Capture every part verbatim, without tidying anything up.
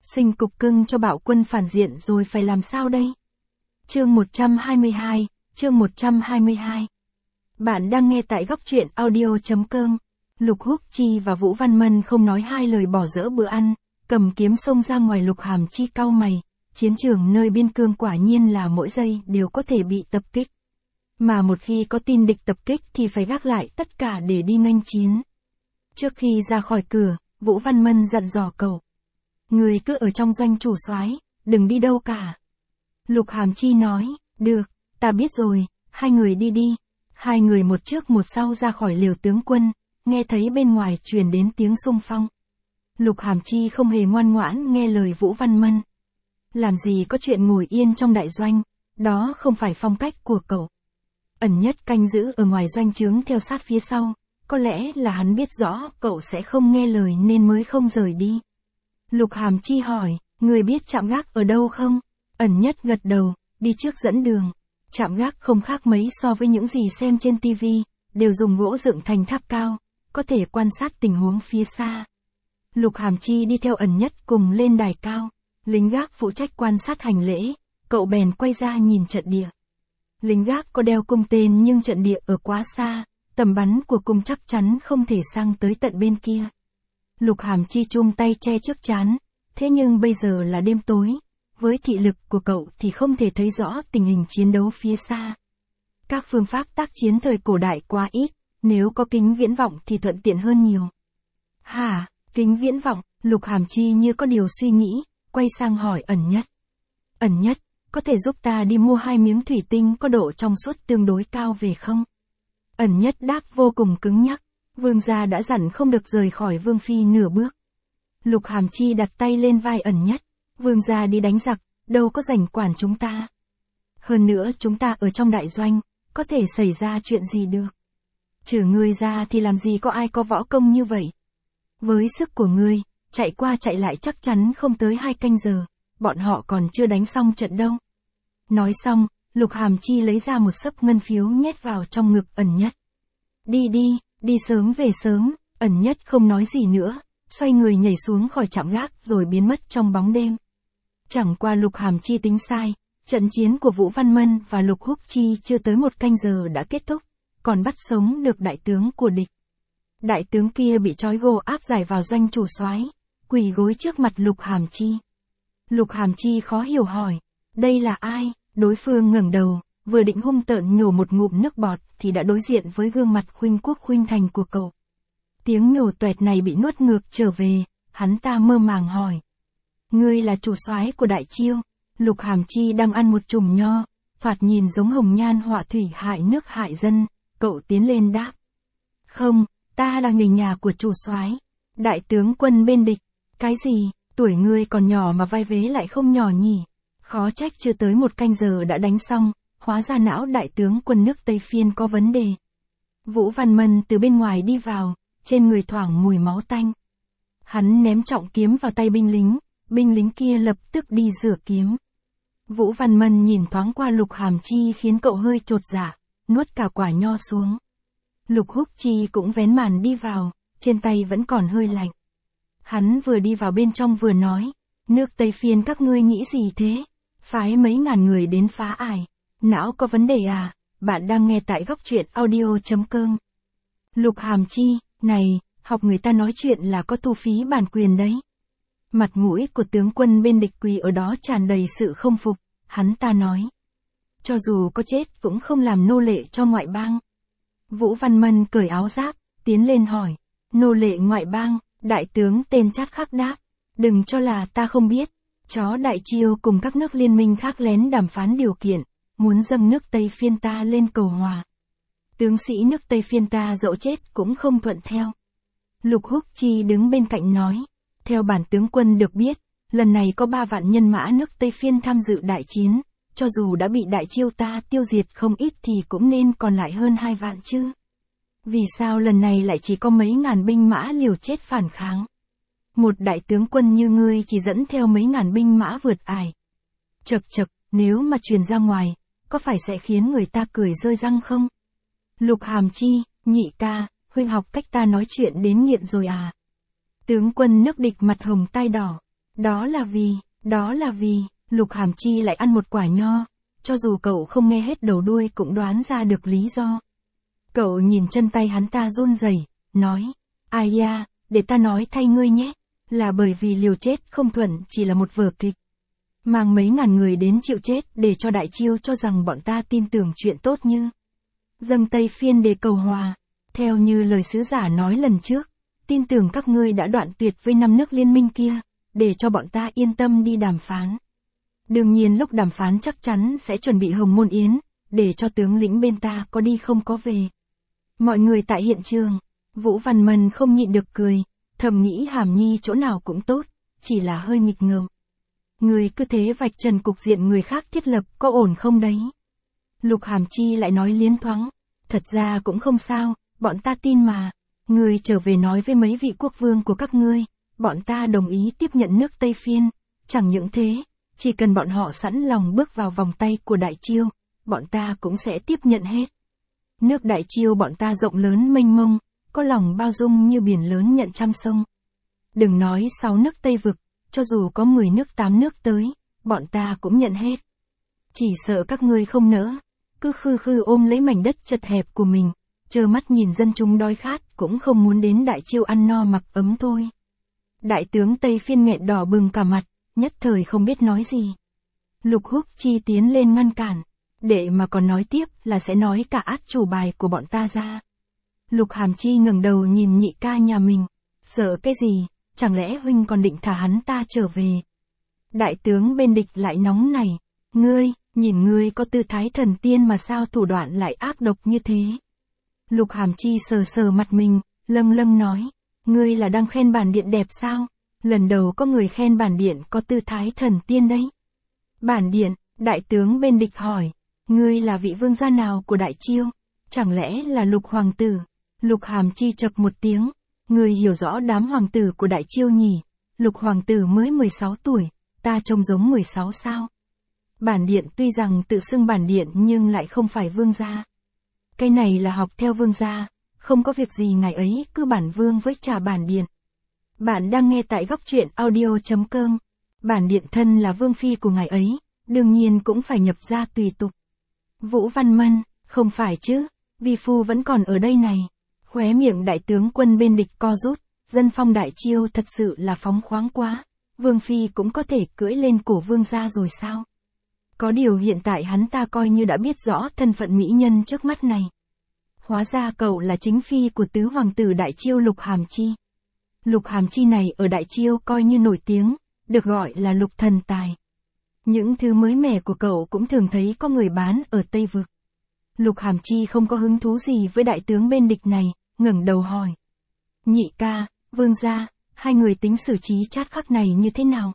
Sinh cục cưng cho Bạo Quân phản diện rồi phải làm sao đây? Chương một trăm hai mươi hai, chương một trăm hai mươi hai. Bạn đang nghe tại góc truyện audio chấm com. Lục Húc Chi và Vũ Văn Mân không nói hai lời bỏ dỡ bữa ăn, cầm kiếm xông ra ngoài. Lục Hàm Chi cau mày, chiến trường nơi biên cương quả nhiên là mỗi giây đều có thể bị tập kích. Mà một khi có tin địch tập kích thì phải gác lại tất cả để đi nghênh chiến. Trước khi ra khỏi cửa, Vũ Văn Mân dặn dò cậu. Người cứ ở trong doanh chủ soái, đừng đi đâu cả. Lục Hàm Chi nói, được, ta biết rồi, hai người đi đi. Hai người một trước một sau ra khỏi liều tướng quân, nghe thấy bên ngoài truyền đến tiếng xung phong. Lục Hàm Chi không hề ngoan ngoãn nghe lời Vũ Văn Mân. Làm gì có chuyện ngồi yên trong đại doanh, đó không phải phong cách của cậu. Ẩn Nhất canh giữ ở ngoài doanh trướng theo sát phía sau, có lẽ là hắn biết rõ cậu sẽ không nghe lời nên mới không rời đi. Lục Hàm Chi hỏi, người biết trạm gác ở đâu không? Ẩn Nhất gật đầu, đi trước dẫn đường. Trạm gác không khác mấy so với những gì xem trên tivi, đều dùng gỗ dựng thành tháp cao, có thể quan sát tình huống phía xa. Lục Hàm Chi đi theo Ẩn Nhất cùng lên đài cao, lính gác phụ trách quan sát hành lễ, cậu bèn quay ra nhìn trận địa. Lính gác có đeo cung tên nhưng trận địa ở quá xa, tầm bắn của cung chắc chắn không thể sang tới tận bên kia. Lục Hàm Chi chum tay che trước trán, thế nhưng bây giờ là đêm tối, với thị lực của cậu thì không thể thấy rõ tình hình chiến đấu phía xa. Các phương pháp tác chiến thời cổ đại quá ít, nếu có kính viễn vọng thì thuận tiện hơn nhiều. Hả, kính viễn vọng? Lục Hàm Chi như có điều suy nghĩ, quay sang hỏi Ẩn Nhất. Ẩn Nhất, có thể giúp ta đi mua hai miếng thủy tinh có độ trong suốt tương đối cao về không? Ẩn Nhất đáp vô cùng cứng nhắc, vương gia đã dặn không được rời khỏi vương phi nửa bước. Lục Hàm Chi đặt tay lên vai Ẩn Nhất, vương gia đi đánh giặc, đâu có rảnh quản chúng ta. Hơn nữa chúng ta ở trong đại doanh, có thể xảy ra chuyện gì được. Trừ ngươi ra thì làm gì có ai có võ công như vậy. Với sức của ngươi, chạy qua chạy lại chắc chắn không tới hai canh giờ, bọn họ còn chưa đánh xong trận đâu. Nói xong, Lục Hàm Chi lấy ra một xấp ngân phiếu nhét vào trong ngực Ẩn Nhất. Đi đi, đi sớm về sớm. Ẩn Nhất không nói gì nữa, xoay người nhảy xuống khỏi trạm gác rồi biến mất trong bóng đêm. Chẳng qua Lục Hàm Chi tính sai, trận chiến của Vũ Văn Mân và Lục Húc Chi chưa tới một canh giờ đã kết thúc, còn bắt sống được đại tướng của địch. Đại tướng kia bị trói gô áp giải vào doanh chủ soái, quỳ gối trước mặt Lục Hàm Chi. Lục Hàm Chi khó hiểu hỏi, đây là ai? Đối phương ngẩng đầu, vừa định hung tợn nhổ một ngụm nước bọt thì đã đối diện với gương mặt khuynh quốc khuynh thành của cậu. Tiếng nhổ toẹt này bị nuốt ngược trở về, hắn ta mơ màng hỏi. Ngươi là chủ soái của Đại Chiêu? Lục Hàm Chi đang ăn một chùm nho, thoạt nhìn giống hồng nhan họa thủy hại nước hại dân, cậu tiến lên đáp. Không, ta là người nhà của chủ soái, đại tướng quân bên địch. Cái gì, tuổi ngươi còn nhỏ mà vai vế lại không nhỏ nhỉ? Khó trách chưa tới một canh giờ đã đánh xong, hóa ra não đại tướng quân nước Tây Phiên có vấn đề. Vũ Văn Mân từ bên ngoài đi vào, trên người thoảng mùi máu tanh. Hắn ném trọng kiếm vào tay binh lính, binh lính kia lập tức đi rửa kiếm. Vũ Văn Mân nhìn thoáng qua Lục Hàm Chi khiến cậu hơi chột dạ, nuốt cả quả nho xuống. Lục Húc Chi cũng vén màn đi vào, trên tay vẫn còn hơi lạnh. Hắn vừa đi vào bên trong vừa nói, nước Tây Phiên các ngươi nghĩ gì thế? Phái mấy ngàn người đến phá ải, não có vấn đề à? Bạn đang nghe tại góc truyện audio chấm com. Lục Hàm Chi, này, học người ta nói chuyện là có thu phí bản quyền đấy. Mặt mũi của tướng quân bên địch quỳ ở đó tràn đầy sự không phục, hắn ta nói. Cho dù có chết cũng không làm nô lệ cho ngoại bang. Vũ Văn Mân cởi áo giáp, tiến lên hỏi, nô lệ ngoại bang? Đại tướng tên Chát Khắc đáp, đừng cho là ta không biết, chó Đại Chiêu cùng các nước liên minh khác lén đàm phán điều kiện, muốn dâng nước Tây Phiên ta lên cầu hòa. Tướng sĩ nước Tây Phiên ta dẫu chết cũng không thuận theo. Lục Húc Chi đứng bên cạnh nói, theo bản tướng quân được biết, lần này có ba vạn nhân mã nước Tây Phiên tham dự đại chiến, cho dù đã bị Đại Chiêu ta tiêu diệt không ít thì cũng nên còn lại hơn hai vạn chứ. Vì sao lần này lại chỉ có mấy ngàn binh mã liều chết phản kháng? Một đại tướng quân như ngươi chỉ dẫn theo mấy ngàn binh mã vượt ải. Chậc chậc, nếu mà truyền ra ngoài, có phải sẽ khiến người ta cười rơi răng không? Lục Hàm Chi, nhị ca, huynh học cách ta nói chuyện đến nghiện rồi à? Tướng quân nước địch mặt hồng tai đỏ. Đó là vì, đó là vì, Lục Hàm Chi lại ăn một quả nho, cho dù cậu không nghe hết đầu đuôi cũng đoán ra được lý do. Cậu nhìn chân tay hắn ta run rẩy, nói, ai da, để ta nói thay ngươi nhé, là bởi vì liều chết không thuận chỉ là một vở kịch. Mang mấy ngàn người đến chịu chết để cho Đại Chiêu cho rằng bọn ta tin tưởng chuyện tốt như dâng Tây Phiên để cầu hòa. Theo như lời sứ giả nói lần trước, tin tưởng các ngươi đã đoạn tuyệt với năm nước liên minh kia, để cho bọn ta yên tâm đi đàm phán. Đương nhiên lúc đàm phán chắc chắn sẽ chuẩn bị hồng môn yến, để cho tướng lĩnh bên ta có đi không có về. Mọi người tại hiện trường, Vũ Văn Mân không nhịn được cười, thầm nghĩ Hàm Nhi chỗ nào cũng tốt, chỉ là hơi nghịch ngợm. Người cứ thế vạch trần cục diện người khác thiết lập có ổn không đấy? Lục Hàm Chi lại nói liến thoáng, thật ra cũng không sao, bọn ta tin mà. Người trở về nói với mấy vị quốc vương của các ngươi, bọn ta đồng ý tiếp nhận nước Tây Phiên, chẳng những thế, chỉ cần bọn họ sẵn lòng bước vào vòng tay của Đại Chiêu, bọn ta cũng sẽ tiếp nhận hết. Nước Đại Chiêu bọn ta rộng lớn mênh mông, có lòng bao dung như biển lớn nhận trăm sông. Đừng nói sáu nước Tây Vực, cho dù có mười nước tám nước tới, bọn ta cũng nhận hết. Chỉ sợ các ngươi không nỡ, cứ khư khư ôm lấy mảnh đất chật hẹp của mình, trơ mắt nhìn dân chúng đói khát cũng không muốn đến Đại Chiêu ăn no mặc ấm thôi. Đại tướng Tây Phiên nghẹn đỏ bừng cả mặt, nhất thời không biết nói gì. Lục Húc Chi tiến lên ngăn cản, để mà còn nói tiếp là sẽ nói cả át chủ bài của bọn ta ra. Lục Hàm Chi ngẩng đầu nhìn nhị ca nhà mình, sợ cái gì, chẳng lẽ huynh còn định thả hắn ta trở về. Đại tướng bên địch lại nóng nảy, ngươi, nhìn ngươi có tư thái thần tiên mà sao thủ đoạn lại ác độc như thế. Lục Hàm Chi sờ sờ mặt mình, lâng lâng nói, ngươi là đang khen bản điện đẹp sao? Lần đầu có người khen bản điện có tư thái thần tiên đấy. Bản điện, đại tướng bên địch hỏi, ngươi là vị vương gia nào của Đại Chiêu? Chẳng lẽ là Lục hoàng tử? Lục Hàm Chi chậc một tiếng, ngươi hiểu rõ đám hoàng tử của Đại Chiêu nhỉ? Lục hoàng tử mới mười sáu tuổi, ta trông giống mười sáu sao? Bản điện tuy rằng tự xưng bản điện nhưng lại không phải vương gia. Cái này là học theo vương gia, không có việc gì ngày ấy cứ bản vương với trà bản điện. Bạn đang nghe tại góc truyện audio chấm com. Bản điện thân là vương phi của ngài ấy, đương nhiên cũng phải nhập gia tùy tục. Vũ Văn Mân, không phải chứ, vi phu vẫn còn ở đây này. Khóe miệng đại tướng quân bên địch co rút, dân phong Đại Chiêu thật sự là phóng khoáng quá. Vương phi cũng có thể cưỡi lên cổ vương gia rồi sao? Có điều hiện tại hắn ta coi như đã biết rõ thân phận mỹ nhân trước mắt này. Hóa ra cậu là chính phi của tứ hoàng tử Đại Chiêu Lục Hàm Chi. Lục Hàm Chi này ở Đại Chiêu coi như nổi tiếng, được gọi là Lục thần tài. Những thứ mới mẻ của cậu cũng thường thấy có người bán ở Tây Vực. Lục Hàm Chi không có hứng thú gì với đại tướng bên địch này, ngẩng đầu hỏi. Nhị ca, vương gia, hai người tính xử trí Trát Khắc này như thế nào?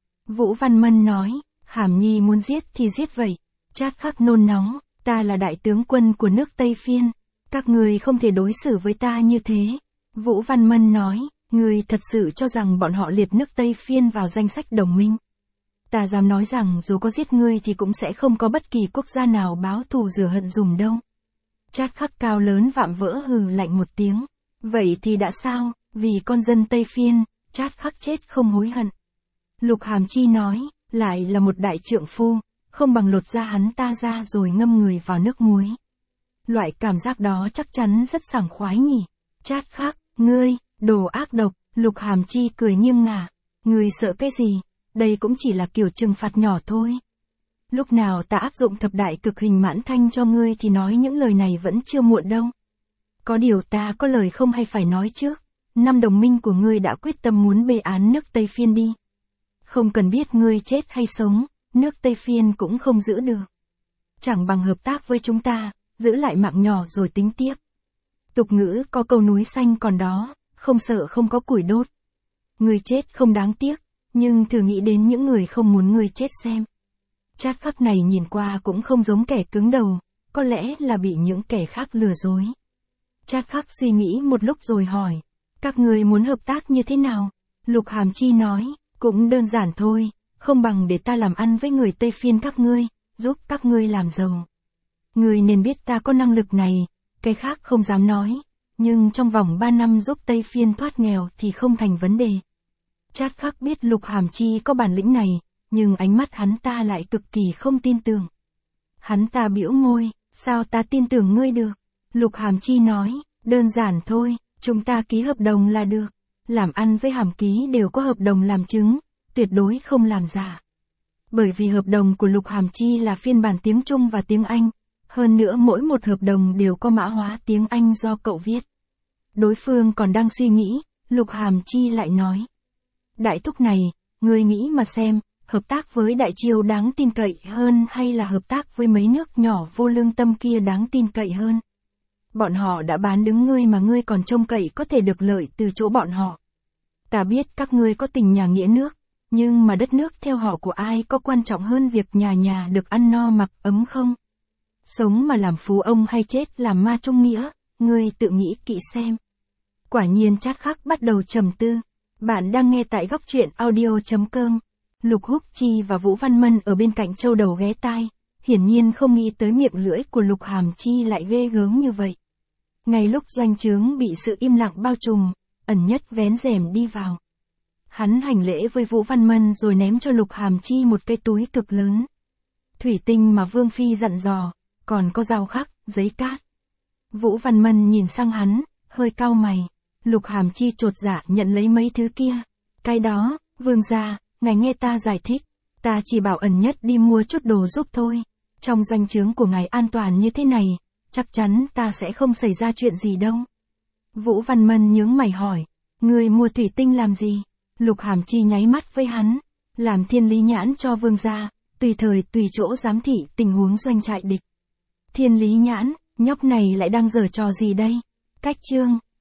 Vũ Văn Mân nói, Hàm Nhi muốn giết thì giết vậy. Trát Khắc nôn nóng, ta là đại tướng quân của nước Tây Phiên, các người không thể đối xử với ta như thế. Vũ Văn Mân nói, ngươi thật sự cho rằng bọn họ liệt nước Tây Phiên vào danh sách đồng minh. Ta dám nói rằng dù có giết ngươi thì cũng sẽ không có bất kỳ quốc gia nào báo thù rửa hận dùm đâu. Trát Khắc cao lớn vạm vỡ hừ lạnh một tiếng. Vậy thì đã sao, vì con dân Tây Phiên, Trát Khắc chết không hối hận. Lục Hàm Chi nói, lại là một đại trượng phu, không bằng lột da hắn ta ra rồi ngâm người vào nước muối. Loại cảm giác đó chắc chắn rất sảng khoái nhỉ. Trát Khắc, ngươi, đồ ác độc. Lục Hàm Chi cười nghiêm ngả. Ngươi sợ cái gì? Đây cũng chỉ là kiểu trừng phạt nhỏ thôi. Lúc nào ta áp dụng thập đại cực hình mãn thanh cho ngươi thì nói những lời này vẫn chưa muộn đâu. Có điều ta có lời không hay phải nói trước. Năm đồng minh của ngươi đã quyết tâm muốn bê án nước Tây Phiên đi. Không cần biết ngươi chết hay sống, nước Tây Phiên cũng không giữ được. Chẳng bằng hợp tác với chúng ta, giữ lại mạng nhỏ rồi tính tiếp. Tục ngữ có câu núi xanh còn đó, không sợ không có củi đốt. Ngươi chết không đáng tiếc, nhưng thử nghĩ đến những người không muốn ngươi chết xem. Trát Khắc này nhìn qua cũng không giống kẻ cứng đầu, có lẽ là bị những kẻ khác lừa dối. Trát Khắc suy nghĩ một lúc rồi hỏi, các ngươi muốn hợp tác như thế nào? Lục Hàm Chi nói, cũng đơn giản thôi, không bằng để ta làm ăn với người Tây Phiên các ngươi, giúp các ngươi làm giàu. Ngươi nên biết ta có năng lực này, cái khác không dám nói, nhưng trong vòng ba năm giúp Tây Phiên thoát nghèo thì không thành vấn đề. Trác Khắc biết Lục Hàm Chi có bản lĩnh này, nhưng ánh mắt hắn ta lại cực kỳ không tin tưởng. Hắn ta bĩu môi, sao ta tin tưởng ngươi được? Lục Hàm Chi nói, đơn giản thôi, chúng ta ký hợp đồng là được. Làm ăn với Hàm Ký đều có hợp đồng làm chứng, tuyệt đối không làm giả. Bởi vì hợp đồng của Lục Hàm Chi là phiên bản tiếng Trung và tiếng Anh, hơn nữa mỗi một hợp đồng đều có mã hóa tiếng Anh do cậu viết. Đối phương còn đang suy nghĩ, Lục Hàm Chi lại nói. Đại thúc này, ngươi nghĩ mà xem, hợp tác với Đại Triều đáng tin cậy hơn hay là hợp tác với mấy nước nhỏ vô lương tâm kia đáng tin cậy hơn? Bọn họ đã bán đứng ngươi mà ngươi còn trông cậy có thể được lợi từ chỗ bọn họ. Ta biết các ngươi có tình nhà nghĩa nước, nhưng mà đất nước theo họ của ai có quan trọng hơn việc nhà nhà được ăn no mặc ấm không? Sống mà làm phú ông hay chết làm ma trung nghĩa, ngươi tự nghĩ kỹ xem. Quả nhiên Trác Khắc bắt đầu trầm tư. Bạn đang nghe tại góc truyện audio chấm com. Lục Húc Chi và Vũ Văn Mân ở bên cạnh châu đầu ghé tai, hiển nhiên không nghĩ tới miệng lưỡi của Lục Hàm Chi lại ghê gớm như vậy. Ngay lúc doanh trướng bị sự im lặng bao trùm, Ẩn Nhất vén rèm đi vào. Hắn hành lễ với Vũ Văn Mân rồi ném cho Lục Hàm Chi một cái túi cực lớn. Thủy tinh mà Vương Phi dặn dò, còn có dao khắc, giấy cát. Vũ Văn Mân nhìn sang hắn, hơi cau mày. Lục Hàm Chi chột dạ nhận lấy mấy thứ kia. Cái đó, vương gia, ngài nghe ta giải thích. Ta chỉ bảo Ẩn Nhất đi mua chút đồ giúp thôi. Trong doanh trướng của ngài an toàn như thế này, chắc chắn ta sẽ không xảy ra chuyện gì đâu. Vũ Văn Mân nhướng mày hỏi, ngươi mua thủy tinh làm gì? Lục Hàm Chi nháy mắt với hắn, làm thiên lý nhãn cho vương gia, tùy thời tùy chỗ giám thị tình huống doanh trại địch. Thiên lý nhãn, nhóc này lại đang giở trò gì đây? Cách chương